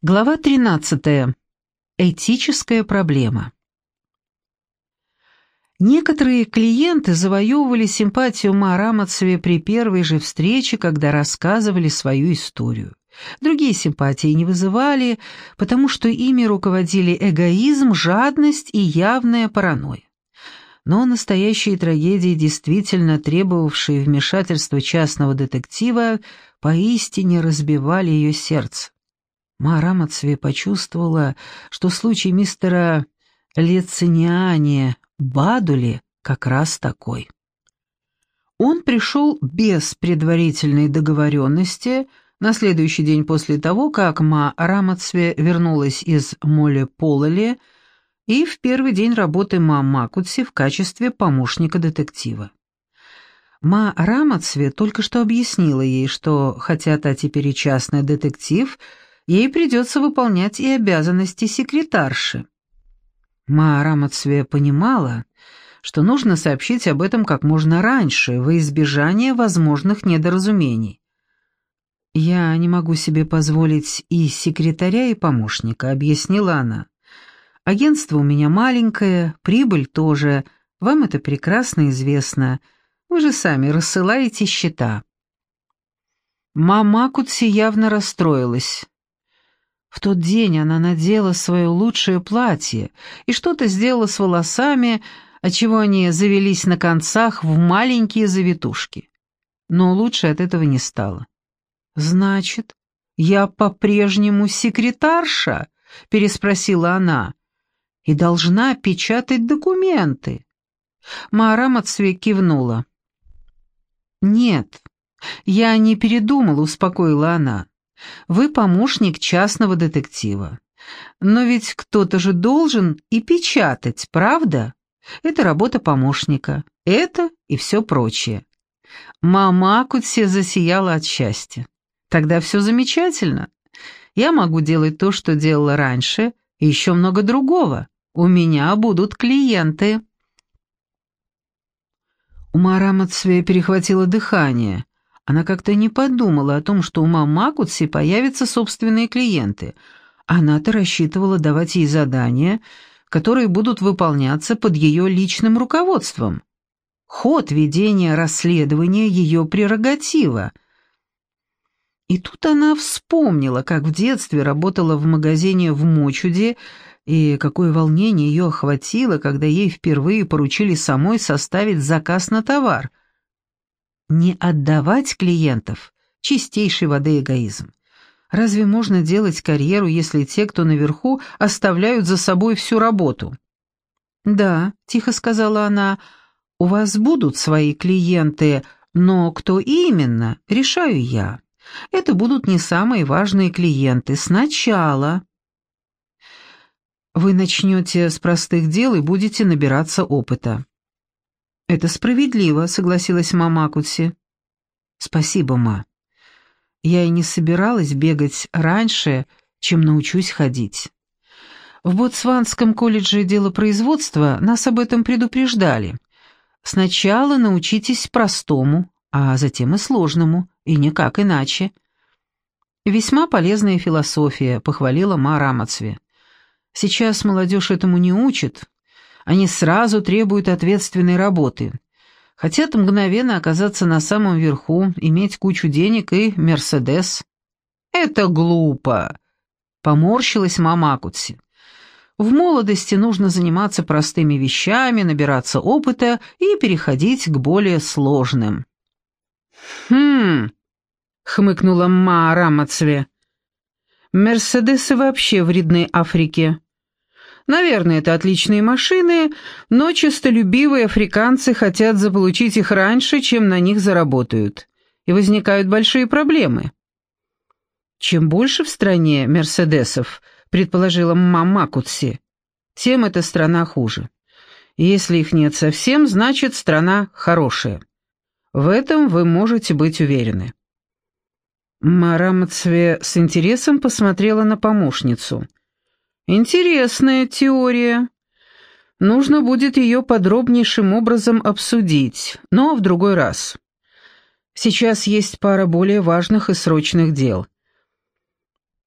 Глава 13. Этическая проблема. Некоторые клиенты завоевывали симпатию Ма Рамацве при первой же встрече, когда рассказывали свою историю. Другие симпатии не вызывали, потому что ими руководили эгоизм, жадность и явная паранойя. Но настоящие трагедии, действительно требовавшие вмешательства частного детектива, поистине разбивали ее сердце. Ма Рамацве почувствовала, что случай мистера Лециниани Бадули как раз такой. Он пришел без предварительной договоренности на следующий день после того, как Ма Рамацве вернулась из Моле-Пололи и в первый день работы Ма Макутси в качестве помощника детектива. Ма Рамацве только что объяснила ей, что, хотя та теперь и частный детектив, ей придется выполнять и обязанности секретарши. Ма Рамацве понимала, что нужно сообщить об этом как можно раньше, во избежание возможных недоразумений. «Я не могу себе позволить и секретаря, и помощника», — объяснила она. «Агентство у меня маленькое, прибыль тоже, вам это прекрасно известно. Вы же сами рассылаете счета». Ма Макутси явно расстроилась. В тот день она надела свое лучшее платье и что-то сделала с волосами, отчего они завелись на концах в маленькие завитушки. Но лучше от этого не стало. «Значит, я по-прежнему секретарша?» — переспросила она. «И должна печатать документы». Ма Рамацве кивнула. «Нет, я не передумала», — успокоила она. «Вы помощник частного детектива. Но ведь кто-то же должен и печатать, правда? Это работа помощника. Это и все прочее». Ма Макутси засияла от счастья. «Тогда все замечательно. Я могу делать то, что делала раньше, и еще много другого. У меня будут клиенты». У Ма Рамацве перехватило дыхание. Она как-то не подумала о том, что у Ма Макутси появятся собственные клиенты. Она-то рассчитывала давать ей задания, которые будут выполняться под ее личным руководством. Ход ведения расследования — ее прерогатива. И тут она вспомнила, как в детстве работала в магазине в Мочуде, и какое волнение ее охватило, когда ей впервые поручили самой составить заказ на товар. Не отдавать клиентов — чистейшей воды эгоизм. Разве можно делать карьеру, если те, кто наверху, оставляют за собой всю работу? «Да», — тихо сказала она, — «у вас будут свои клиенты, но кто именно, решаю я. Это будут не самые важные клиенты. Сначала вы начнете с простых дел и будете набираться опыта». «Это справедливо», — согласилась Ма Макутси. «Спасибо, Ма. Я и не собиралась бегать раньше, чем научусь ходить. В Ботсванском колледже делопроизводства нас об этом предупреждали. Сначала научитесь простому, а затем и сложному, и никак иначе». «Весьма полезная философия», — похвалила Ма Рамацве. «Сейчас молодежь этому не учит. Они сразу требуют ответственной работы. Хотят мгновенно оказаться на самом верху, иметь кучу денег и Мерседес». «Это глупо», — поморщилась Ма Макутси. «В молодости нужно заниматься простыми вещами, набираться опыта и переходить к более сложным». «Хм», — хмыкнула Ма Рамацве. «Мерседесы вообще вредны Африке. Наверное, это отличные машины, но честолюбивые африканцы хотят заполучить их раньше, чем на них заработают, и возникают большие проблемы». «Чем больше в стране мерседесов, — предположила Ма Макутси, — тем эта страна хуже. Если их нет совсем, значит, страна хорошая. В этом вы можете быть уверены». Ма Рамацве с интересом посмотрела на помощницу. «Интересная теория. Нужно будет ее подробнейшим образом обсудить, но в другой раз. Сейчас есть пара более важных и срочных дел.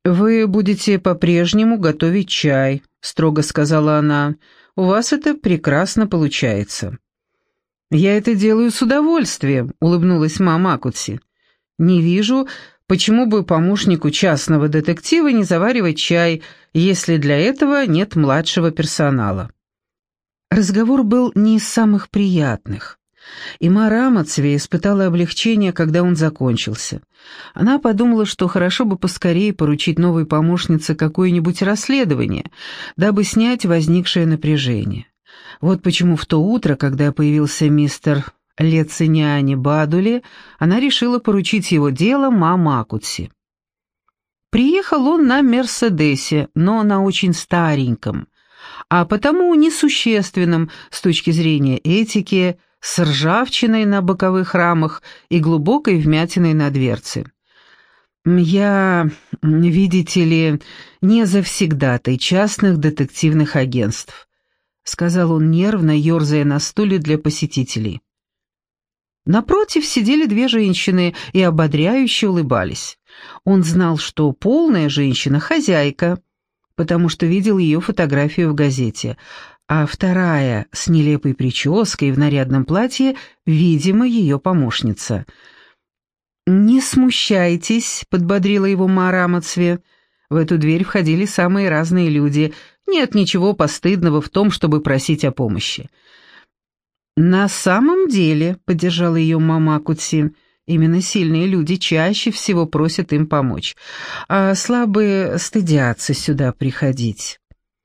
«Вы будете по-прежнему готовить чай», — строго сказала она. «У вас это прекрасно получается». «Я это делаю с удовольствием», — улыбнулась мама Акутси. «Не вижу, почему бы помощнику частного детектива не заваривать чай, если для этого нет младшего персонала». Разговор был не из самых приятных, и Мара Амацве испытала облегчение, когда он закончился. Она подумала, что хорошо бы поскорее поручить новой помощнице какое-нибудь расследование, дабы снять возникшее напряжение. Вот почему в то утро, когда появился мистер Лециняни Бадули, она решила поручить его дело мама Акутси. Приехал он на «Мерседесе», но на очень стареньком, а потому несущественном с точки зрения этики, с ржавчиной на боковых рамах и глубокой вмятиной на дверце. «Я, видите ли, не завсегдатай частных детективных агентств», — сказал он нервно, ерзая на стуле для посетителей. Напротив сидели две женщины и ободряюще улыбались. Он знал, что полная женщина — хозяйка, потому что видел ее фотографию в газете, а вторая, с нелепой прической в нарядном платье, видимо, ее помощница. «Не смущайтесь», — подбодрила его Мара Амацве. В эту дверь входили самые разные люди. Нет ничего постыдного в том, чтобы просить о помощи. «На самом деле», — поддержала ее мама Акутси, — «именно сильные люди чаще всего просят им помочь, а слабые стыдятся сюда приходить».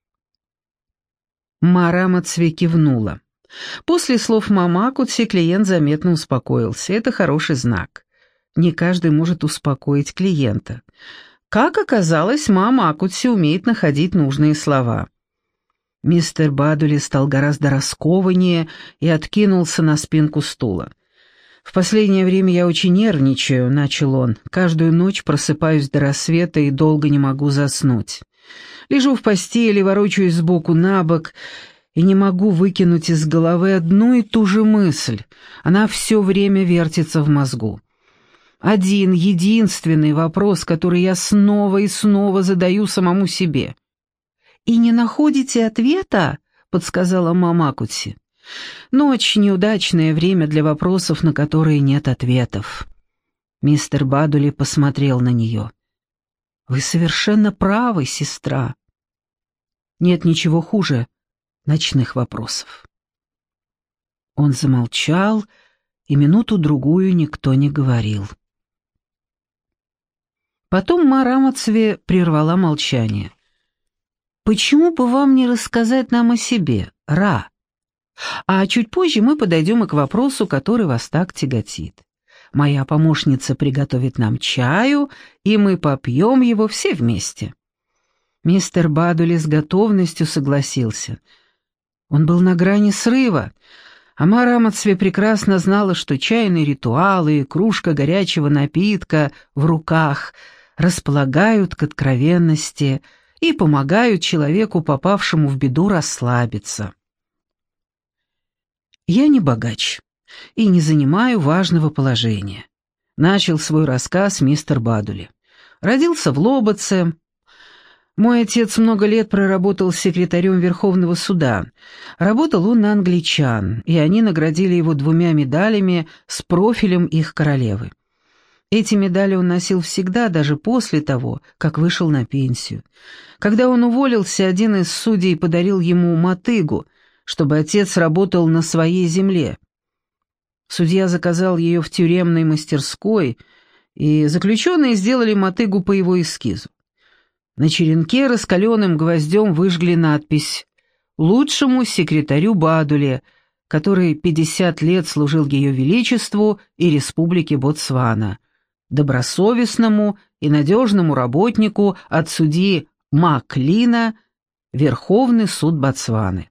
Мара Амацве кивнула. После слов мамы Акутси клиент заметно успокоился. Это хороший знак. Не каждый может успокоить клиента. Как оказалось, мама Акутси умеет находить нужные слова. Мистер Бадули стал гораздо раскованнее и откинулся на спинку стула. «В последнее время я очень нервничаю», — начал он. «Каждую ночь просыпаюсь до рассвета и долго не могу заснуть. Лежу в постели, ворочаюсь сбоку на бок и не могу выкинуть из головы одну и ту же мысль. Она все время вертится в мозгу. Один единственный вопрос, который я снова и снова задаю самому себе». «И не находите ответа?» — подсказала мама Акутси. «Ночь — неудачное время для вопросов, на которые нет ответов». Мистер Бадули посмотрел на нее. «Вы совершенно правы, сестра. Нет ничего хуже ночных вопросов». Он замолчал, и минуту-другую никто не говорил. Потом Мара Амацве прервала молчание. «Почему бы вам не рассказать нам о себе, Ра? А чуть позже мы подойдем и к вопросу, который вас так тяготит. Моя помощница приготовит нам чаю, и мы попьем его все вместе». Мистер Бадули с готовностью согласился. Он был на грани срыва, а Мара Амацве прекрасно знала, что чайные ритуалы и кружка горячего напитка в руках располагают к откровенности и помогают человеку, попавшему в беду, расслабиться. «Я не богач и не занимаю важного положения», — начал свой рассказ мистер Бадули. «Родился в Лоботце. Мой отец много лет проработал секретарем Верховного суда. Работал он на англичан, и они наградили его 2 медалями с профилем их королевы. Эти медали он носил всегда, даже после того, как вышел на пенсию. Когда он уволился, один из судей подарил ему мотыгу, чтобы отец работал на своей земле. Судья заказал ее в тюремной мастерской, и заключенные сделали мотыгу по его эскизу. На черенке раскаленным гвоздем выжгли надпись «Лучшему секретарю Бадуле», который 50 лет служил Ее Величеству и Республике Ботсвана, добросовестному и надежному работнику от судьи Маклина, Верховный суд Ботсваны.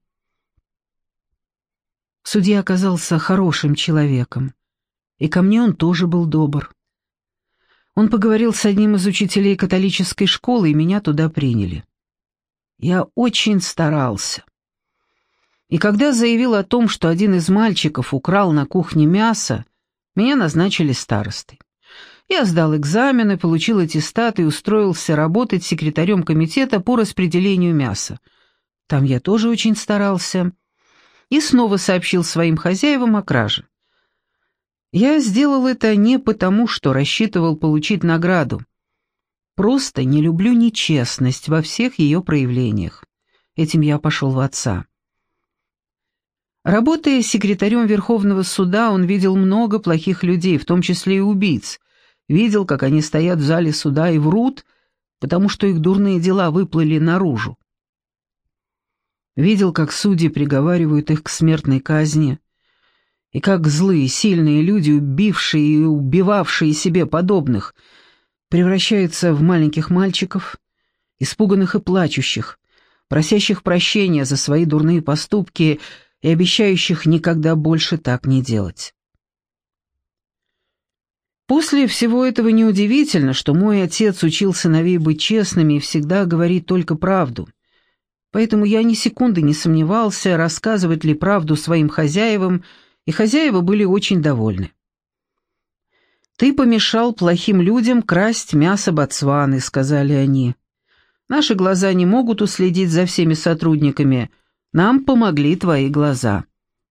Судья оказался хорошим человеком, и ко мне он тоже был добр. Он поговорил с одним из учителей католической школы, и меня туда приняли. Я очень старался. И когда заявил о том, что один из мальчиков украл на кухне мясо, меня назначили старостой. Я сдал экзамены, получил аттестат и устроился работать секретарем комитета по распределению мяса. Там я тоже очень старался. И снова сообщил своим хозяевам о краже. Я сделал это не потому, что рассчитывал получить награду. Просто не люблю нечестность во всех ее проявлениях. Этим я пошел в отца. Работая секретарем Верховного суда, он видел много плохих людей, в том числе и убийц. Видел, как они стоят в зале суда и врут, потому что их дурные дела выплыли наружу. Видел, как судьи приговаривают их к смертной казни, и как злые, сильные люди, убившие и убивавшие себе подобных, превращаются в маленьких мальчиков, испуганных и плачущих, просящих прощения за свои дурные поступки и обещающих никогда больше так не делать. После всего этого неудивительно, что мой отец учил сыновей быть честными и всегда говорить только правду. Поэтому я ни секунды не сомневался, рассказывать ли правду своим хозяевам, и хозяева были очень довольны. «Ты помешал плохим людям красть мясо Ботсваны», — сказали они. «Наши глаза не могут уследить за всеми сотрудниками. Нам помогли твои глаза».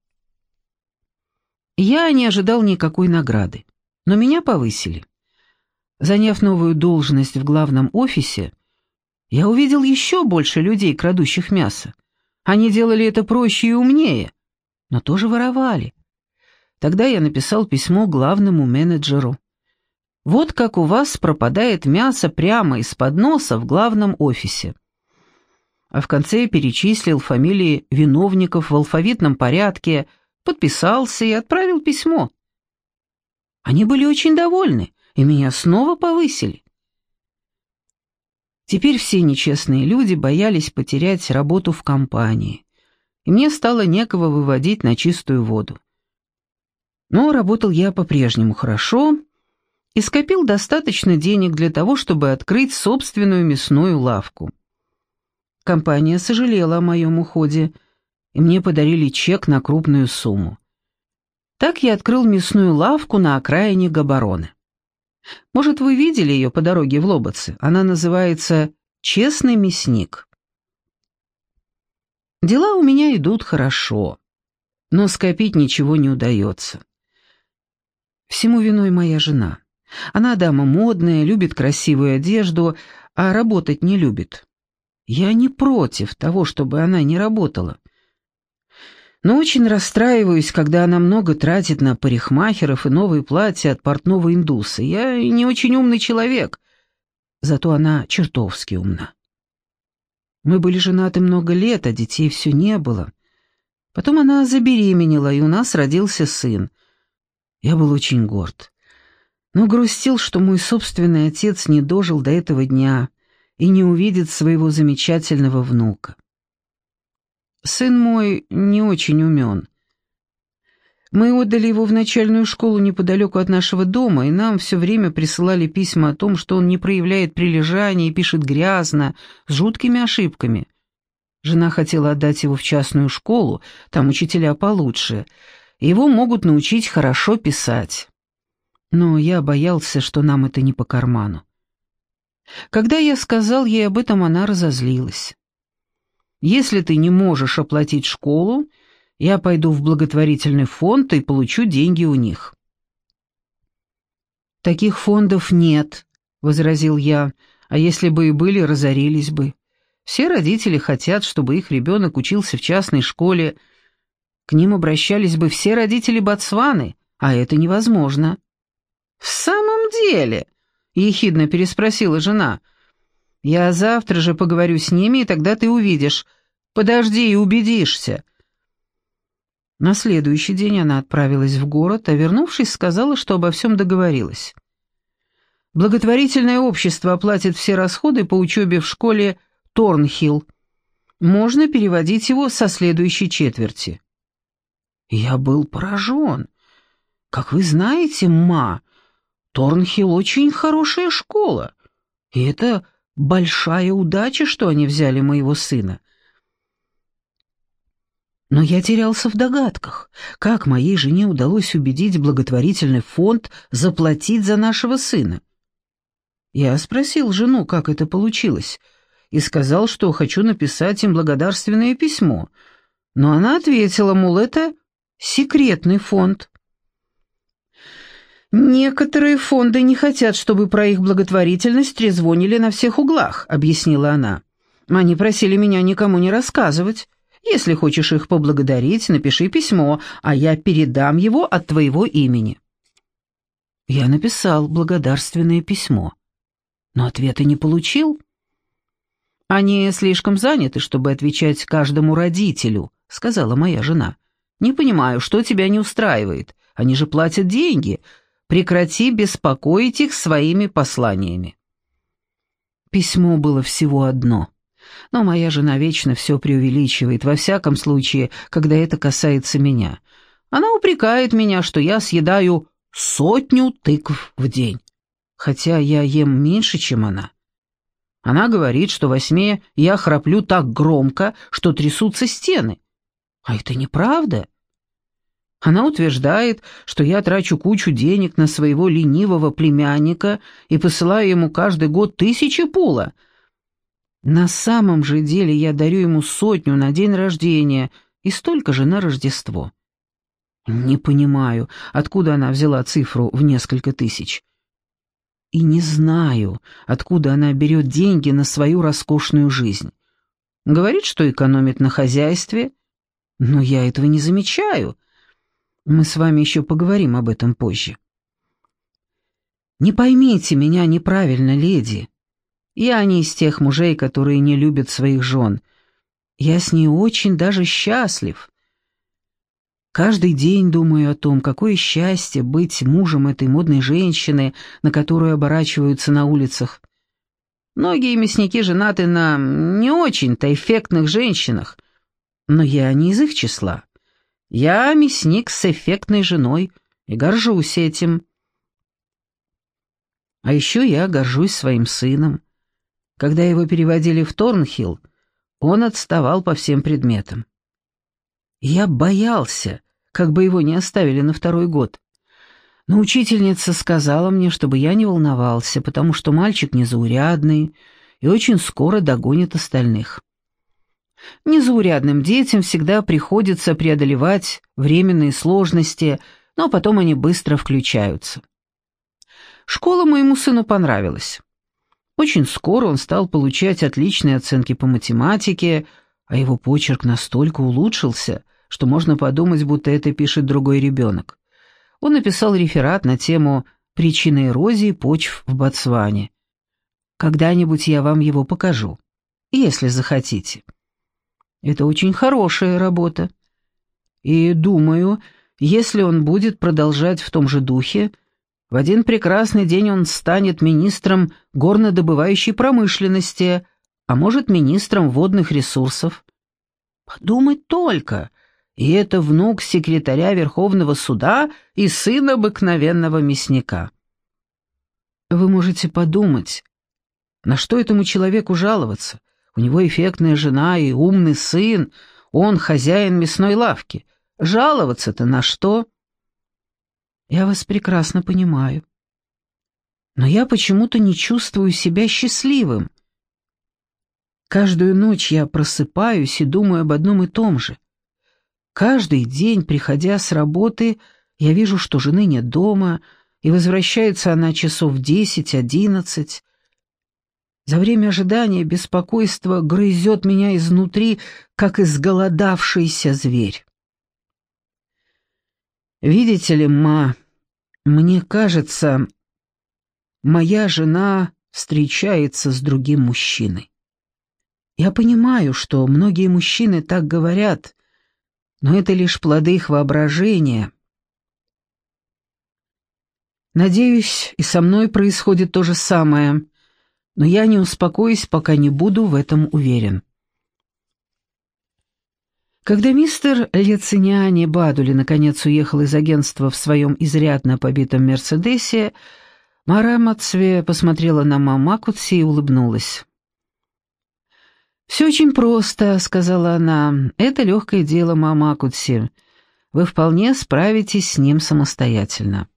Я не ожидал никакой награды, но меня повысили. Заняв новую должность в главном офисе, я увидел еще больше людей, крадущих мясо. Они делали это проще и умнее, но тоже воровали. Тогда я написал письмо главному менеджеру. Вот как у вас пропадает мясо прямо из-под носа в главном офисе. А в конце перечислил фамилии виновников в алфавитном порядке, подписался и отправил письмо. Они были очень довольны, и меня снова повысили. Теперь все нечестные люди боялись потерять работу в компании, и мне стало некого выводить на чистую воду. Но работал я по-прежнему хорошо и скопил достаточно денег для того, чтобы открыть собственную мясную лавку. Компания сожалела о моем уходе, и мне подарили чек на крупную сумму. Так я открыл мясную лавку на окраине Габороне. Может, вы видели ее по дороге в Лоботцы? Она называется «Честный мясник». Дела у меня идут хорошо, но скопить ничего не удается. Всему виной моя жена. Она дама модная, любит красивую одежду, а работать не любит. Я не против того, чтобы она не работала. Но очень расстраиваюсь, когда она много тратит на парикмахеров и новые платья от портного индуса. Я не очень умный человек, зато она чертовски умна. Мы были женаты много лет, а детей все не было. Потом она забеременела, и у нас родился сын. Я был очень горд, но грустил, что мой собственный отец не дожил до этого дня и не увидит своего замечательного внука. Сын мой не очень умен. Мы отдали его в начальную школу неподалеку от нашего дома, и нам все время присылали письма о том, что он не проявляет прилежания и пишет грязно, с жуткими ошибками. Жена хотела отдать его в частную школу, там учителя получше, и его могут научить хорошо писать. Но я боялся, что нам это не по карману. Когда я сказал ей об этом, она разозлилась. «Если ты не можешь оплатить школу, я пойду в благотворительный фонд и получу деньги у них». «Таких фондов нет», — возразил я, — «а если бы и были, разорились бы. Все родители хотят, чтобы их ребенок учился в частной школе. К ним обращались бы все родители Ботсваны, а это невозможно». «В самом деле?» — ехидно переспросила жена. «Я завтра же поговорю с ними, и тогда ты увидишь. Подожди и убедишься». На следующий день она отправилась в город, а вернувшись, сказала, что обо всем договорилась. Благотворительное общество оплатит все расходы по учебе в школе Торнхилл. Можно переводить его со следующей четверти. Я был поражен. Как вы знаете, ма, Торнхилл очень хорошая школа, и это большая удача, что они взяли моего сына. Но я терялся в догадках, как моей жене удалось убедить благотворительный фонд заплатить за нашего сына. Я спросил жену, как это получилось, и сказал, что хочу написать им благодарственное письмо, но она ответила, мол, это секретный фонд. «Некоторые фонды не хотят, чтобы про их благотворительность трезвонили на всех углах», — объяснила она. «Они просили меня никому не рассказывать. Если хочешь их поблагодарить, напиши письмо, а я передам его от твоего имени». Я написал благодарственное письмо, но ответа не получил. «Они слишком заняты, чтобы отвечать каждому родителю», — сказала моя жена. «Не понимаю, что тебя не устраивает. Они же платят деньги. Прекрати беспокоить их своими посланиями». Письмо было всего одно. Но моя жена вечно все преувеличивает, во всяком случае, когда это касается меня. Она упрекает меня, что я съедаю 100 тыкв в день, хотя я ем меньше, чем она. Она говорит, что во сне я храплю так громко, что трясутся стены. А это неправда. Она утверждает, что я трачу кучу денег на своего ленивого племянника и посылаю ему каждый год 1000 пула. На самом же деле я дарю ему 100 на день рождения и столько же на Рождество. Не понимаю, откуда она взяла цифру в несколько тысяч. И не знаю, откуда она берет деньги на свою роскошную жизнь. Говорит, что экономит на хозяйстве, но я этого не замечаю. Мы с вами еще поговорим об этом позже. Не поймите меня неправильно, леди. Я не из тех мужей, которые не любят своих жен. Я с ней очень даже счастлив. Каждый день думаю о том, какое счастье быть мужем этой модной женщины, на которую оборачиваются на улицах. Многие мясники женаты на не очень-то эффектных женщинах, но я не из их числа. Я мясник с эффектной женой и горжусь этим. А еще я горжусь своим сыном. Когда его переводили в Торнхилл, он отставал по всем предметам. Я боялся, как бы его не оставили на 2-й год. Но учительница сказала мне, чтобы я не волновался, потому что мальчик незаурядный и очень скоро догонит остальных. Незаурядным детям всегда приходится преодолевать временные сложности, но потом они быстро включаются. Школа моему сыну понравилась. Очень скоро он стал получать отличные оценки по математике, а его почерк настолько улучшился, что можно подумать, будто это пишет другой ребенок. Он написал реферат на тему «Причины эрозии почв в Ботсване». Когда-нибудь я вам его покажу, если захотите. Это очень хорошая работа. И думаю, если он будет продолжать в том же духе, в один прекрасный день он станет министром горнодобывающей промышленности, а может, министром водных ресурсов. Подумать только, и это внук секретаря Верховного суда и сын обыкновенного мясника. Вы можете подумать, на что этому человеку жаловаться? У него эффектная жена и умный сын, он хозяин мясной лавки. Жаловаться-то на что? Я вас прекрасно понимаю. Но я почему-то не чувствую себя счастливым. Каждую ночь я просыпаюсь и думаю об одном и том же. Каждый день, приходя с работы, я вижу, что жены нет дома, и возвращается она часов в 10-11. За время ожидания беспокойство грызет меня изнутри, как изголодавшийся зверь. Видите ли, ма, мне кажется, моя жена встречается с другим мужчиной. Я понимаю, что многие мужчины так говорят, но это лишь плоды их воображения. Надеюсь, и со мной происходит то же самое, но я не успокоюсь, пока не буду в этом уверен. Когда мистер Лециниани Бадули наконец уехал из агентства в своем изрядно побитом «Мерседесе», Мара Мацве посмотрела на маму Макутси и улыбнулась. «Все очень просто», — сказала она. «Это легкое дело, Мамакутси. Вы вполне справитесь с ним самостоятельно».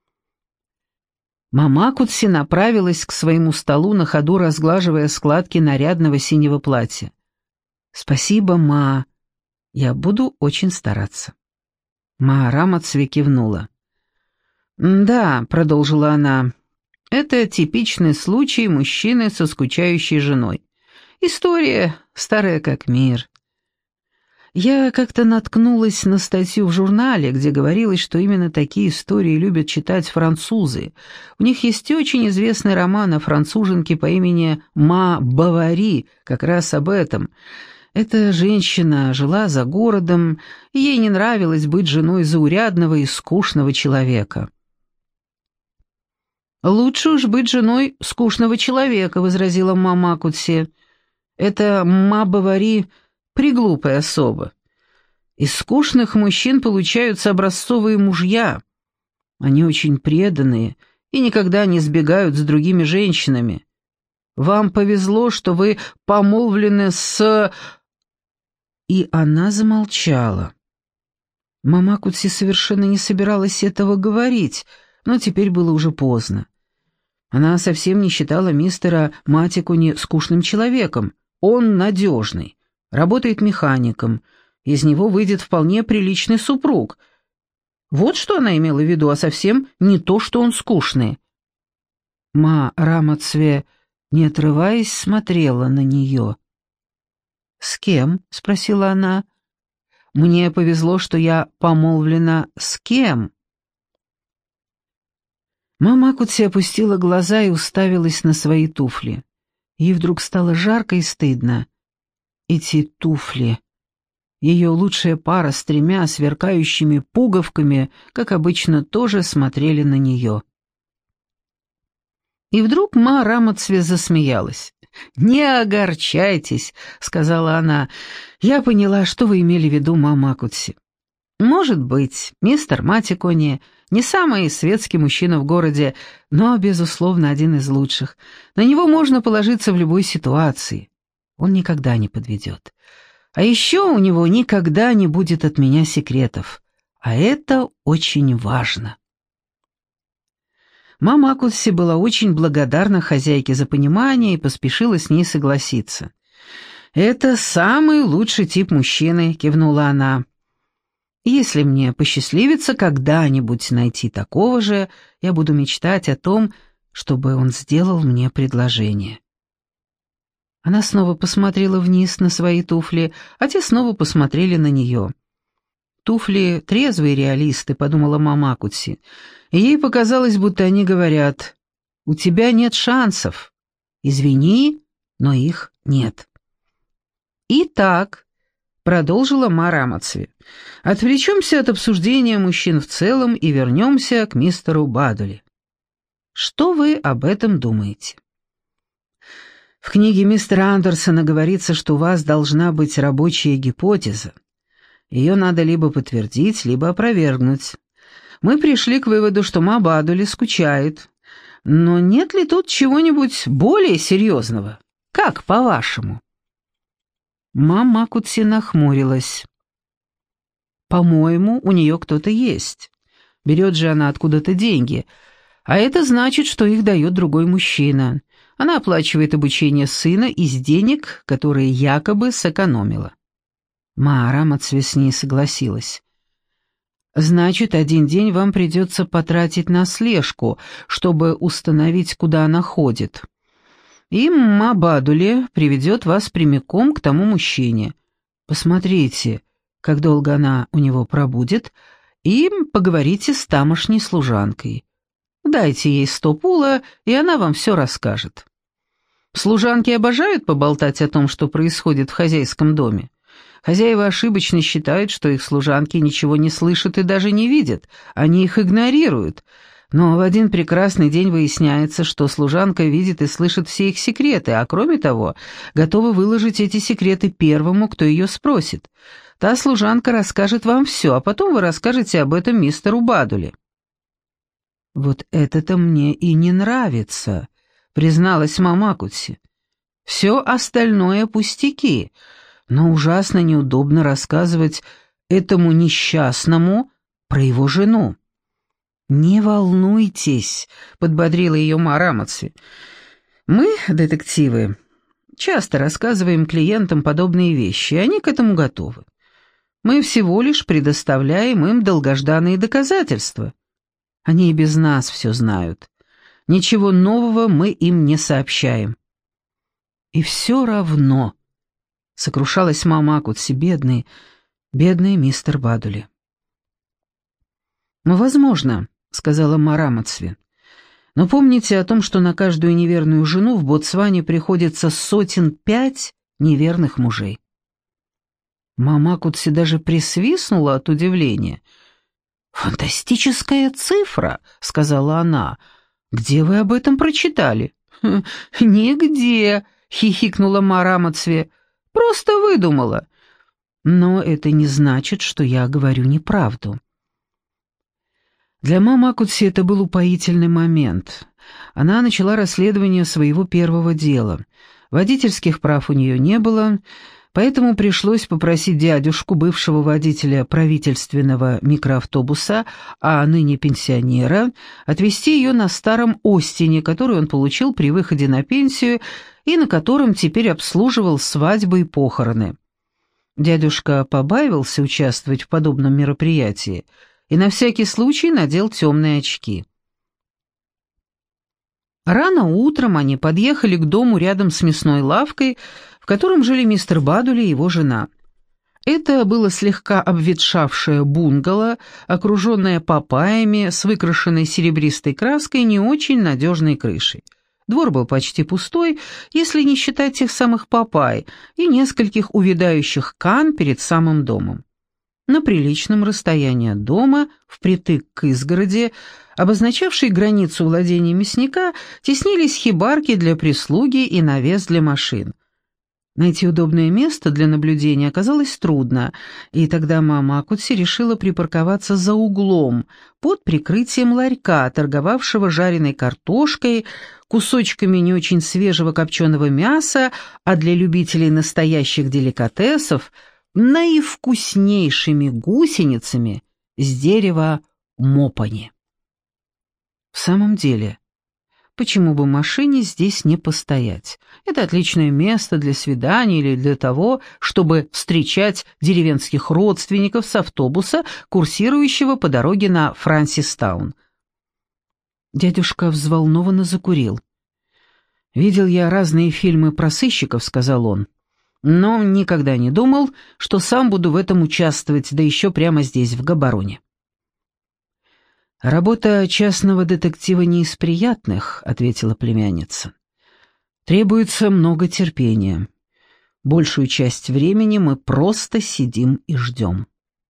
Мамакутси направилась к своему столу, на ходу разглаживая складки нарядного синего платья. «Спасибо, Ма. Я буду очень стараться». Ма Рамацве кивнула. «Да», — продолжила она, — «это типичный случай мужчины со скучающей женой. История старая как мир. Я как-то наткнулась на статью в журнале, где говорилось, что именно такие истории любят читать французы. У них есть очень известный роман о француженке по имени Ма Бавари, как раз об этом. Эта женщина жила за городом, и ей не нравилось быть женой заурядного и скучного человека. «Лучше уж быть женой скучного человека», — возразила Мамакутси. «Это Ма Бавари приглупая особа. Из скучных мужчин получаются образцовые мужья. Они очень преданные и никогда не сбегают с другими женщинами. Вам повезло, что вы помолвлены с...» И она замолчала. Мамакутси совершенно не собиралась этого говорить, но теперь было уже поздно. Она совсем не считала мистера Матикуни скучным человеком. Он надежный, работает механиком, из него выйдет вполне приличный супруг. Вот что она имела в виду, а совсем не то, что он скучный. Ма Рамацве, не отрываясь, смотрела на нее. «С кем?» — спросила она. «Мне повезло, что я помолвлена с кем?» Мамакутси опустила глаза и уставилась на свои туфли. Ей вдруг стало жарко и стыдно. Эти туфли. Ее лучшая пара с 3 сверкающими пуговками, как обычно, тоже смотрели на нее. И вдруг Ма Рамацве засмеялась. «Не огорчайтесь», — сказала она. «Я поняла, что вы имели в виду, Мамакутси. Может быть, мистер Матикони не самый светский мужчина в городе, но, безусловно, один из лучших. На него можно положиться в любой ситуации. Он никогда не подведет. А еще у него никогда не будет от меня секретов. А это очень важно». Мамакутси была очень благодарна хозяйке за понимание и поспешила с ней согласиться. «Это самый лучший тип мужчины», — кивнула она. «Если мне посчастливится когда-нибудь найти такого же, я буду мечтать о том, чтобы он сделал мне предложение». Она снова посмотрела вниз на свои туфли, а те снова посмотрели на нее. «Туфли — трезвые реалисты», — подумала Мамакутси, и ей показалось, будто они говорят: «У тебя нет шансов. Извини, но их нет». «Итак», — продолжила Ма Рамацве, — «отвлечемся от обсуждения мужчин в целом и вернемся к мистеру Бадули. Что вы об этом думаете?» «В книге мистера Андерсона говорится, что у вас должна быть рабочая гипотеза. Ее надо либо подтвердить, либо опровергнуть. Мы пришли к выводу, что Ма Бадули скучает. Но нет ли тут чего-нибудь более серьезного? Как по-вашему?» Мамакутси нахмурилась. «По-моему, у нее кто-то есть. Берет же она откуда-то деньги. А это значит, что их дает другой мужчина. Она оплачивает обучение сына из денег, которые якобы сэкономила». Ма Рамацве с ней согласилась. «Значит, один день вам придется потратить на слежку, чтобы установить, куда она ходит. И Ма Бадули приведет вас прямиком к тому мужчине. Посмотрите, как долго она у него пробудет, и поговорите с тамошней служанкой. Дайте ей 100 пула, и она вам все расскажет. Служанки обожают поболтать о том, что происходит в хозяйском доме. Хозяева ошибочно считают, что их служанки ничего не слышат и даже не видят, они их игнорируют. Но в один прекрасный день выясняется, что служанка видит и слышит все их секреты, а кроме того, готова выложить эти секреты первому, кто ее спросит. Та служанка расскажет вам все, а потом вы расскажете об этом мистеру Бадули. «Вот это-то мне и не нравится», — призналась Мамакутси. Все остальное пустяки, но ужасно неудобно рассказывать этому несчастному про его жену. «Не волнуйтесь», — подбодрила ее Ма Рамаци. «Мы, детективы, часто рассказываем клиентам подобные вещи, и они к этому готовы. Мы всего лишь предоставляем им долгожданные доказательства. Они и без нас все знают. Ничего нового мы им не сообщаем». «И все равно», — сокрушалась мама Акутси, бедный мистер Бадули. «Возможно», — сказала Ма Рамаци. «Но помните о том, что на каждую неверную жену в Ботсване приходится 5 неверных мужей». Мама Акутси даже присвистнула от удивления. «Фантастическая цифра», — сказала она. «Где вы об этом прочитали?» «Нигде», — хихикнула Ма Рамаци. «Просто выдумала». «Но это не значит, что я говорю неправду». Для мамы Акутси это был упоительный момент. Она начала расследование своего первого дела. Водительских прав у нее не было, поэтому пришлось попросить дядюшку, бывшего водителя правительственного микроавтобуса, а ныне пенсионера, отвезти ее на старом Остине, который он получил при выходе на пенсию и на котором теперь обслуживал свадьбы и похороны. Дядюшка побаивался участвовать в подобном мероприятии и на всякий случай надел темные очки. Рано утром они подъехали к дому рядом с мясной лавкой, в котором жили мистер Бадули и его жена. Это было слегка обветшавшее бунгало, окруженное папайями с выкрашенной серебристой краской и не очень надежной крышей. Двор был почти пустой, если не считать тех самых папай и нескольких увядающих кан перед самым домом. На приличном расстоянии от дома, впритык к изгороди, обозначавшей границу владения мясника, теснились хибарки для прислуги и навес для машин. Найти удобное место для наблюдения оказалось трудно, и тогда мама Акутси решила припарковаться за углом, под прикрытием ларька, торговавшего жареной картошкой, кусочками не очень свежего копченого мяса, а для любителей настоящих деликатесов – наивкуснейшими гусеницами с дерева мопани. В самом деле, почему бы машине здесь не постоять? Это отличное место для свиданий или для того, чтобы встречать деревенских родственников с автобуса, курсирующего по дороге на Франсистаун. Дядюшка взволнованно закурил. «Видел я разные фильмы про сыщиков», — сказал он. «Но никогда не думал, что сам буду в этом участвовать, да еще прямо здесь, в Габароне». «Работа частного детектива не из приятных», — ответила племянница. «Требуется много терпения. Большую часть времени мы просто сидим и ждем».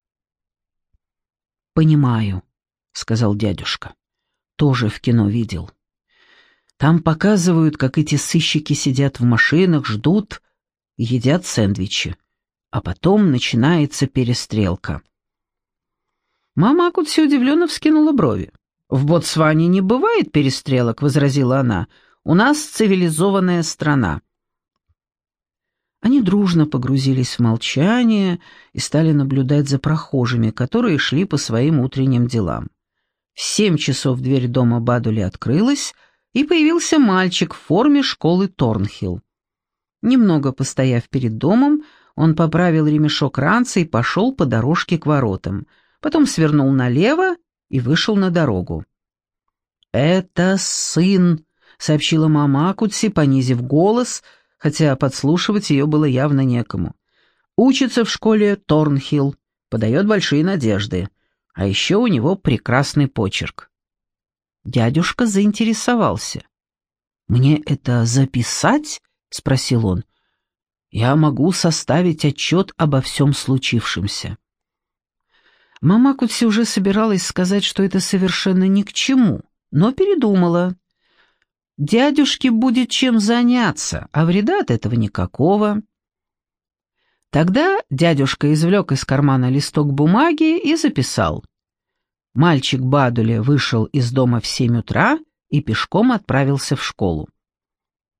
«Понимаю», — сказал дядюшка. «Тоже в кино видел. Там показывают, как эти сыщики сидят в машинах, ждут, едят сэндвичи, а потом начинается перестрелка». Мама Акутси удивленно вскинула брови. «В Ботсване не бывает перестрелок», — возразила она. «У нас цивилизованная страна». Они дружно погрузились в молчание и стали наблюдать за прохожими, которые шли по своим утренним делам. В 7 часов дверь дома Бадули открылась, и появился мальчик в форме школы Торнхилл. Немного постояв перед домом, он поправил ремешок ранца и пошел по дорожке к воротам, потом свернул налево и вышел на дорогу. «Это сын», — сообщила мама Акутси, понизив голос, хотя подслушивать ее было явно некому. «Учится в школе Торнхилл, подает большие надежды, а еще у него прекрасный почерк». Дядюшка заинтересовался. «Мне это записать?» — спросил он. «Я могу составить отчет обо всем случившемся». Мама Акутси уже собиралась сказать, что это совершенно ни к чему, но передумала. Дядюшке будет чем заняться, а вреда от этого никакого. Тогда дядюшка извлек из кармана листок бумаги и записал. Мальчик Бадули вышел из дома в 7 утра и пешком отправился в школу.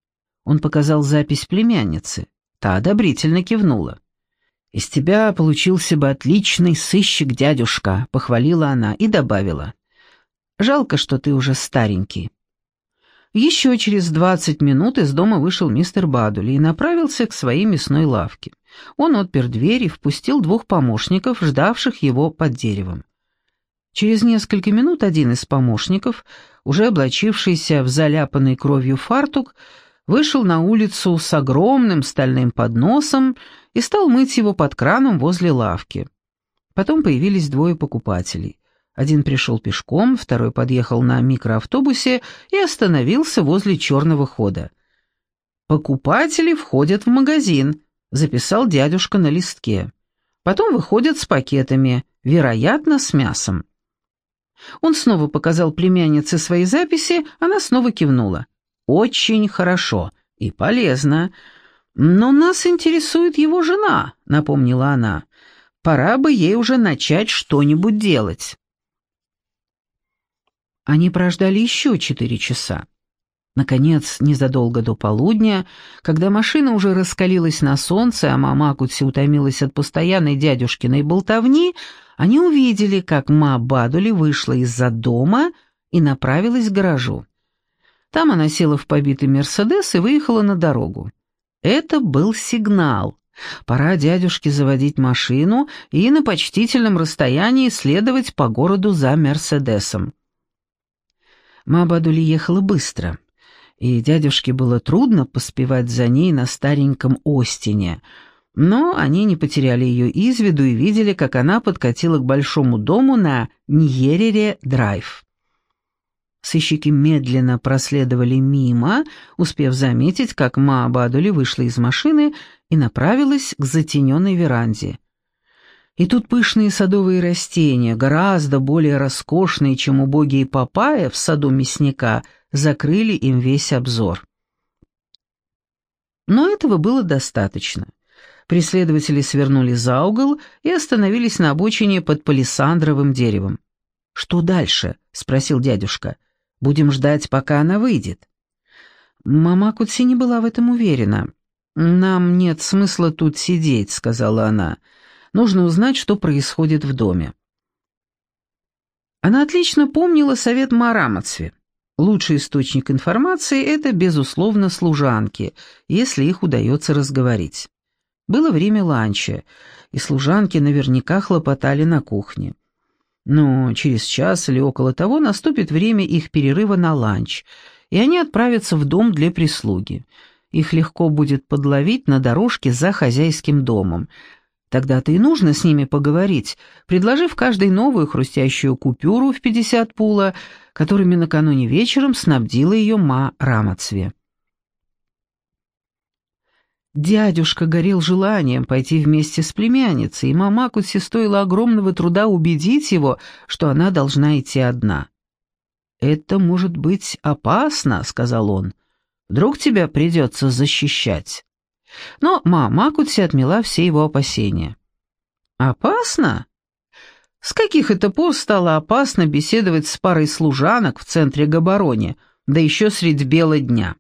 Он показал запись племянницы. Та одобрительно кивнула. «Из тебя получился бы отличный сыщик, дядюшка», — похвалила она и добавила. «Жалко, что ты уже старенький». Еще через 20 минут из дома вышел мистер Бадули и направился к своей мясной лавке. Он отпер дверь и впустил 2 помощников, ждавших его под деревом. Через несколько минут один из помощников, уже облачившийся в заляпанный кровью фартук, вышел на улицу с огромным стальным подносом и стал мыть его под краном возле лавки. Потом появились 2 покупателей. Один пришел пешком, второй подъехал на микроавтобусе и остановился возле черного хода. «Покупатели входят в магазин», — записал дядюшка на листке. «Потом выходят с пакетами, вероятно, с мясом». Он снова показал племяннице свои записи, она снова кивнула. «Очень хорошо и полезно. Но нас интересует его жена», — напомнила она. «Пора бы ей уже начать что-нибудь делать». Они прождали еще 4 часа. Наконец, незадолго до полудня, когда машина уже раскалилась на солнце, а мама Кутси утомилась от постоянной дядюшкиной болтовни, они увидели, как ма Бадули вышла из-за дома и направилась к гаражу. Там она села в побитый «Мерседес» и выехала на дорогу. Это был сигнал. Пора дядюшке заводить машину и на почтительном расстоянии следовать по городу за «Мерседесом». Ма Бадули ехала быстро, и дядюшке было трудно поспевать за ней на стареньком Остине, но они не потеряли ее из виду и видели, как она подкатила к большому дому на Ньерере-драйв. Сыщики медленно проследовали мимо, успев заметить, как ма Бадули вышла из машины и направилась к затененной веранде. И тут пышные садовые растения, гораздо более роскошные, чем убогие папайи в саду мясника, закрыли им весь обзор. Но этого было достаточно. Преследователи свернули за угол и остановились на обочине под палисандровым деревом. «Что дальше?» — спросил дядюшка. «Будем ждать, пока она выйдет». Мама Кутси не была в этом уверена. «Нам нет смысла тут сидеть», — сказала она. «Нужно узнать, что происходит в доме». Она отлично помнила совет Марамацве. Лучший источник информации — это, безусловно, служанки, если их удается разговорить. Было время ланча, и служанки наверняка хлопотали на кухне. Но через час или около того наступит время их перерыва на ланч, и они отправятся в дом для прислуги. Их легко будет подловить на дорожке за хозяйским домом. Тогда-то и нужно с ними поговорить, предложив каждой новую хрустящую купюру в 50 пула, которыми накануне вечером снабдила ее ма Рамацве. Дядюшка горел желанием пойти вместе с племянницей, и мама Кутси стоило огромного труда убедить его, что она должна идти одна. «Это может быть опасно», — сказал он. «Вдруг тебя придется защищать». Но мама Кутси отмела все его опасения. «Опасно? С каких это пор стало опасно беседовать с парой служанок в центре Габорони, да еще средь бела дня?»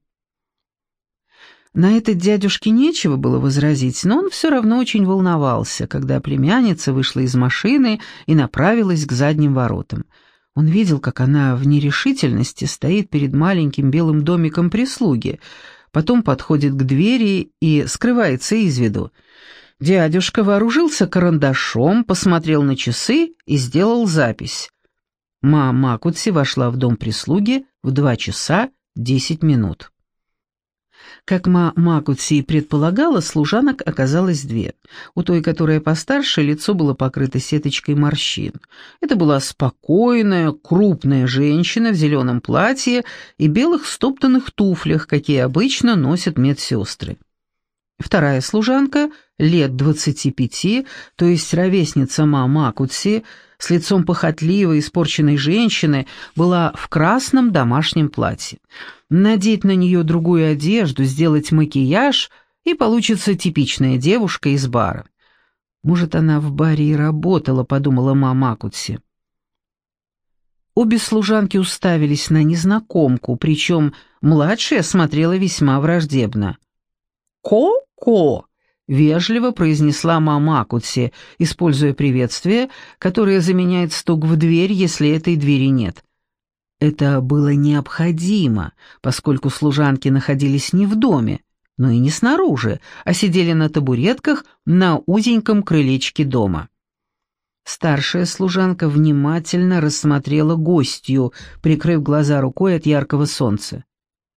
На это дядюшке нечего было возразить, но он все равно очень волновался, когда племянница вышла из машины и направилась к задним воротам. Он видел, как она в нерешительности стоит перед маленьким белым домиком прислуги, потом подходит к двери и скрывается из виду. Дядюшка вооружился карандашом, посмотрел на часы и сделал запись. Ма Кутси вошла в дом прислуги в 2 часа 10 минут. Как ма Кутси и предполагала, служанок оказалось 2. У той, которая постарше, лицо было покрыто сеточкой морщин. Это была спокойная, крупная женщина в зеленом платье и белых стоптанных туфлях, какие обычно носят медсестры. Вторая служанка, лет 25, то есть ровесница ма Кутси, с лицом похотливой, испорченной женщины, была в красном домашнем платье. Надеть на нее другую одежду, сделать макияж, и получится типичная девушка из бара. «Может, она в баре и работала», — подумала ма Кутси. Обе служанки уставились на незнакомку, причем младшая смотрела весьма враждебно. «Ко-ко!» — вежливо произнесла мама Акутси, используя приветствие, которое заменяет стук в дверь, если этой двери нет. Это было необходимо, поскольку служанки находились не в доме, но и не снаружи, а сидели на табуретках на узеньком крылечке дома. Старшая служанка внимательно рассмотрела гостью, прикрыв глаза рукой от яркого солнца.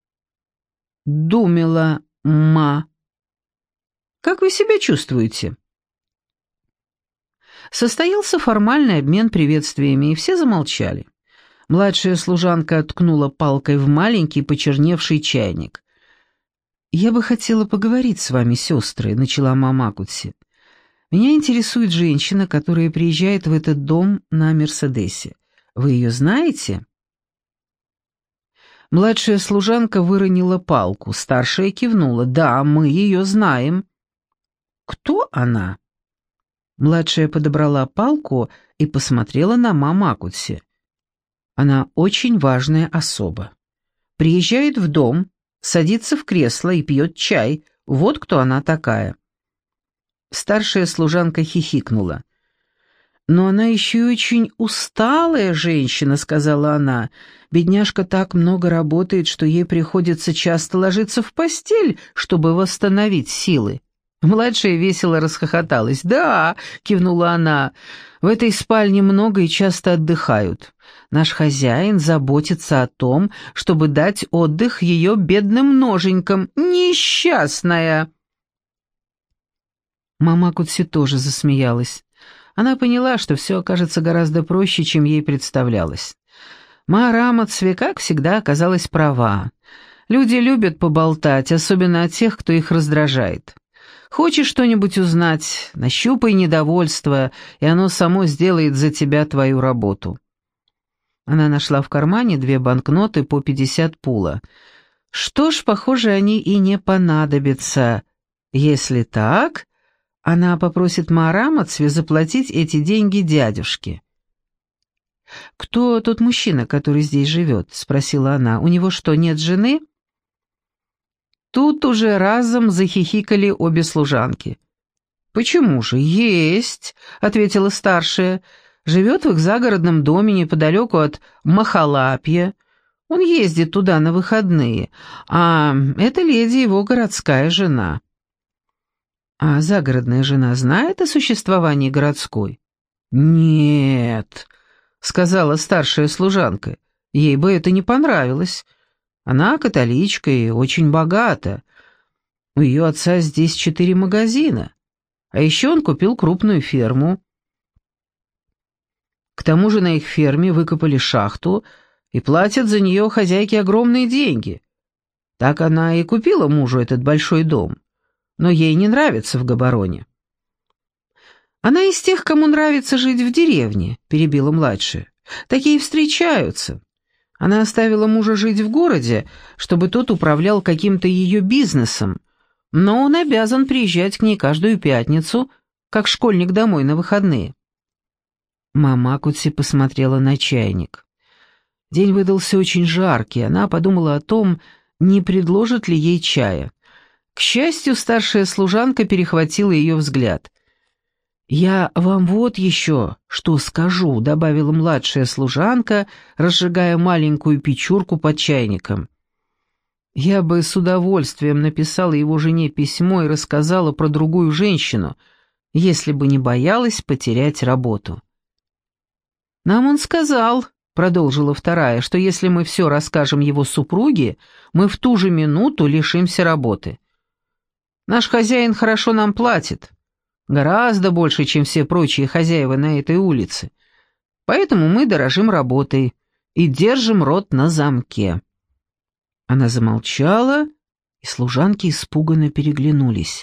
«Думила, ма. Как вы себя чувствуете?» Состоялся формальный обмен приветствиями, и все замолчали. Младшая служанка ткнула палкой в маленький почерневший чайник. «Я бы хотела поговорить с вами, сестры», — начала мама Акутси. «Меня интересует женщина, которая приезжает в этот дом на Мерседесе. Вы ее знаете?» Младшая служанка выронила палку, старшая кивнула. «Да, мы ее знаем». «Кто она?» Младшая подобрала палку и посмотрела на маму Акутси. «Она очень важная особа. Приезжает в дом, садится в кресло и пьет чай. Вот кто она такая». Старшая служанка хихикнула. «Но она еще и очень усталая женщина», — сказала она. «Бедняжка так много работает, что ей приходится часто ложиться в постель, чтобы восстановить силы». Младшая весело расхохоталась. «Да», — кивнула она, — «в этой спальне много и часто отдыхают. Наш хозяин заботится о том, чтобы дать отдых ее бедным ноженькам. Несчастная!» Мама Кутси тоже засмеялась. Она поняла, что все окажется гораздо проще, чем ей представлялось. Маара Амацве, как всегда, оказалась права. Люди любят поболтать, особенно о тех, кто их раздражает. Хочешь что-нибудь узнать, нащупай недовольство, и оно само сделает за тебя твою работу. Она нашла в кармане 2 банкноты по 50 пула. Что ж, похоже, они и не понадобятся. Если так, она попросит Маара Амацве заплатить эти деньги дядюшке. «Кто тот мужчина, который здесь живет?» — спросила она. «У него что, нет жены?» Тут уже разом захихикали обе служанки. «Почему же? Есть», — ответила старшая. «Живет в их загородном доме неподалеку от Махалапья. Он ездит туда на выходные, а эта леди его городская жена». «А загородная жена знает о существовании городской?» «Нет», — сказала старшая служанка. «Ей бы это не понравилось. Она католичка и очень богата. У ее отца здесь 4 магазина. А еще он купил крупную ферму. К тому же на их ферме выкопали шахту и платят за нее хозяйке огромные деньги. Так она и купила мужу этот большой дом. Но ей не нравится в Габороне». «Она из тех, кому нравится жить в деревне», — перебила младшая. «Такие встречаются. Она оставила мужа жить в городе, чтобы тот управлял каким-то ее бизнесом, но он обязан приезжать к ней каждую пятницу, как школьник домой на выходные». Мама Акутси посмотрела на чайник. День выдался очень жаркий, она подумала о том, не предложат ли ей чая. К счастью, старшая служанка перехватила ее взгляд. «Я вам вот еще что скажу», — добавила младшая служанка, разжигая маленькую печурку под чайником. «Я бы с удовольствием написала его жене письмо и рассказала про другую женщину, если бы не боялась потерять работу». «Нам он сказал», — продолжила вторая, «что если мы все расскажем его супруге, мы в ту же минуту лишимся работы. Наш хозяин хорошо нам платит. Гораздо больше, чем все прочие хозяева на этой улице. Поэтому мы дорожим работой и держим рот на замке». Она замолчала, и служанки испуганно переглянулись.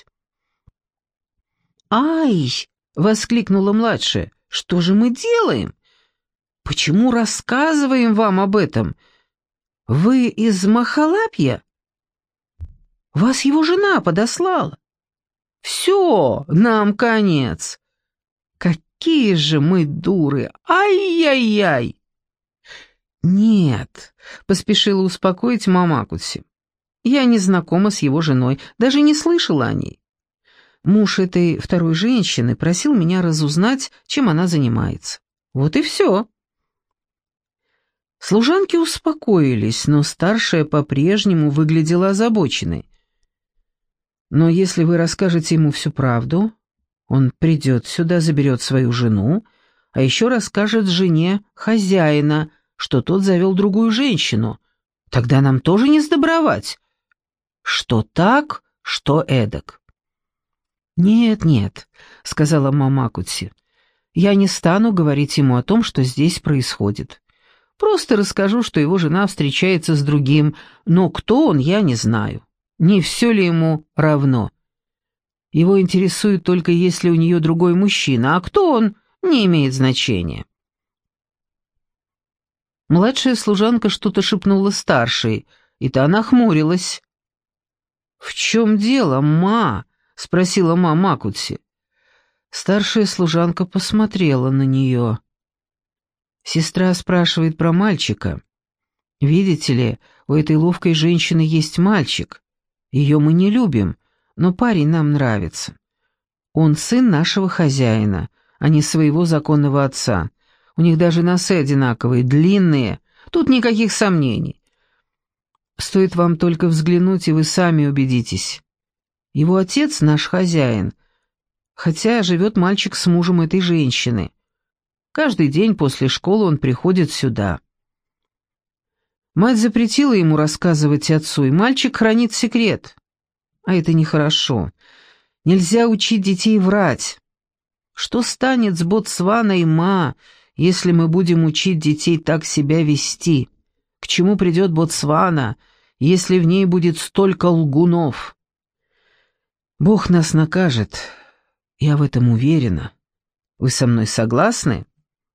«Ай!» — воскликнула младшая. «Что же мы делаем? Почему рассказываем вам об этом? Вы из Махалапья? Вас его жена подослала. Все, нам конец. Какие же мы дуры! Ай-яй-яй!» «Нет», — поспешила успокоить Мамакути. «Я не знакома с его женой, даже не слышала о ней. Муж этой второй женщины просил меня разузнать, чем она занимается. Вот и все». Служанки успокоились, но старшая по-прежнему выглядела озабоченной. «Но если вы расскажете ему всю правду, он придет сюда, заберет свою жену, а еще расскажет жене хозяина, что тот завел другую женщину. Тогда нам тоже не сдобровать. Что так, что эдак». «Нет, нет», — сказала Мамакути, — «я не стану говорить ему о том, что здесь происходит. Просто расскажу, что его жена встречается с другим, но кто он, я не знаю. Не все ли ему равно? Его интересует только, если у нее другой мужчина, а кто он, не имеет значения». Младшая служанка что-то шепнула старшей, и та нахмурилась. «В чем дело, ма?» — спросила Мамакути. Старшая служанка посмотрела на нее. Сестра спрашивает про мальчика. «Видите ли, у этой ловкой женщины есть мальчик. Ее мы не любим, но парень нам нравится. Он сын нашего хозяина, а не своего законного отца. У них даже носы одинаковые, длинные. Тут никаких сомнений. Стоит вам только взглянуть, и вы сами убедитесь. Его отец наш хозяин, хотя живет мальчик с мужем этой женщины. Каждый день после школы он приходит сюда. Мать запретила ему рассказывать отцу, и мальчик хранит секрет. А это нехорошо. Нельзя учить детей врать. Что станет с Ботсваной, ма, если мы будем учить детей так себя вести? К чему придет Ботсвана, если в ней будет столько лгунов? Бог нас накажет. Я в этом уверена. Вы со мной согласны?»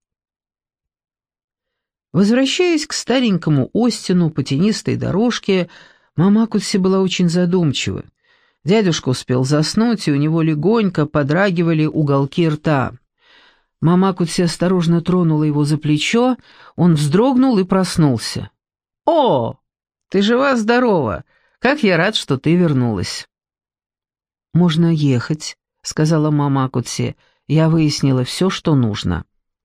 Возвращаясь к старенькому Остину по тенистой дорожке, Мамакути была очень задумчива. Дядюшка успел заснуть, и у него легонько подрагивали уголки рта. Мамакути осторожно тронула его за плечо, он вздрогнул и проснулся. «О, ты жива-здорова! Как я рад, что ты вернулась!» «Можно ехать», — сказала Мамакути. «Я выяснила все, что нужно».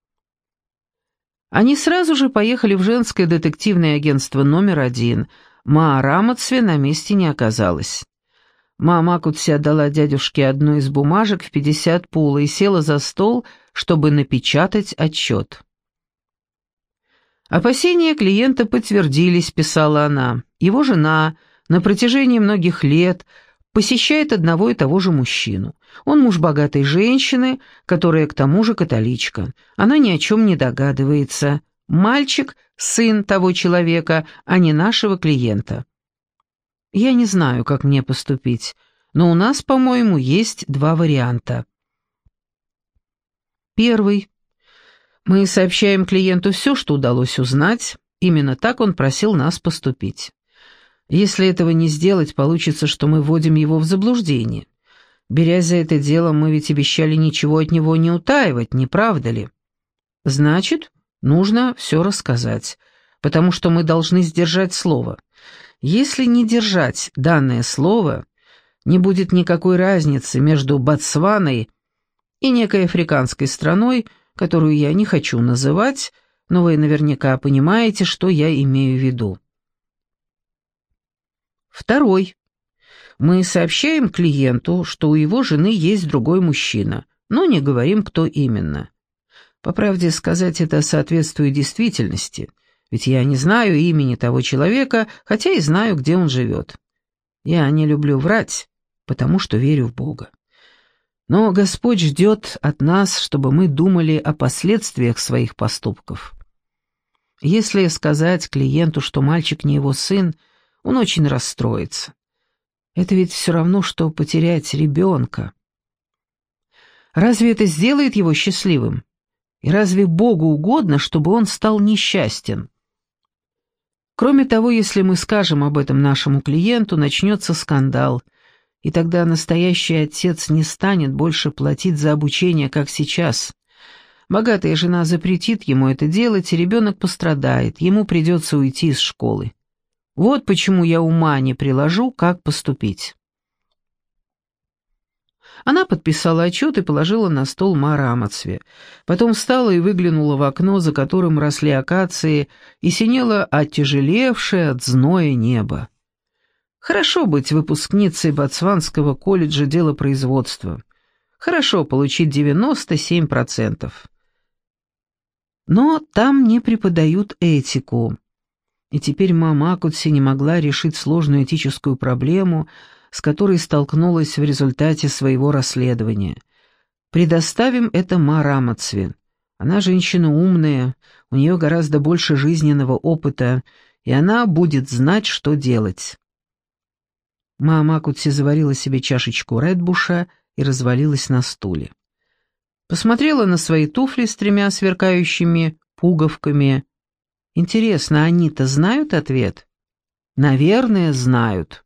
Они сразу же поехали в женское детективное агентство номер 1. Маарамацве на месте не оказалось. Мамакути отдала дядюшке одну из бумажек в 50 пула и села за стол, чтобы напечатать отчет. «Опасения клиента подтвердились», — писала она. «Его жена на протяжении многих лет посещает одного и того же мужчину. Он муж богатой женщины, которая к тому же католичка. Она ни о чем не догадывается. Мальчик — сын того человека, а не нашего клиента. Я не знаю, как мне поступить, но у нас, по-моему, есть 2 варианта. Первый. Мы сообщаем клиенту все, что удалось узнать. Именно так он просил нас поступить. Если этого не сделать, получится, что мы вводим его в заблуждение. Берясь за это дело, мы ведь обещали ничего от него не утаивать, не правда ли? Значит, нужно все рассказать, потому что мы должны сдержать слово. Если не держать данное слово, не будет никакой разницы между Ботсваной и некой африканской страной, которую я не хочу называть, но вы наверняка понимаете, что я имею в виду. Второй. Мы сообщаем клиенту, что у его жены есть другой мужчина, но не говорим, кто именно. По правде сказать, это соответствует действительности, ведь я не знаю имени того человека, хотя и знаю, где он живет. Я не люблю врать, потому что верю в Бога. Но Господь ждет от нас, чтобы мы думали о последствиях своих поступков. Если сказать клиенту, что мальчик не его сын, он очень расстроится. Это ведь все равно, что потерять ребенка. Разве это сделает его счастливым? И разве Богу угодно, чтобы он стал несчастен? Кроме того, если мы скажем об этом нашему клиенту, начнется скандал, и тогда настоящий отец не станет больше платить за обучение, как сейчас. Богатая жена запретит ему это делать, и ребенок пострадает, ему придется уйти из школы. Вот почему я ума не приложу, как поступить». Она подписала отчет и положила на стол Маарамацве. Потом встала и выглянула в окно, за которым росли акации, и синело оттяжелевшее от зноя небо. Хорошо быть выпускницей Ботсванского колледжа делопроизводства. Хорошо получить 97%. Но там не преподают этику. И теперь мама Акутси не могла решить сложную этическую проблему, с которой столкнулась в результате своего расследования. Предоставим это Маарамацве. Она женщина умная, у нее гораздо больше жизненного опыта, и она будет знать, что делать. Мама Акутси заварила себе чашечку редбуша и развалилась на стуле. Посмотрела на свои туфли с 3 сверкающими пуговками. Интересно, они-то знают ответ? Наверное, знают.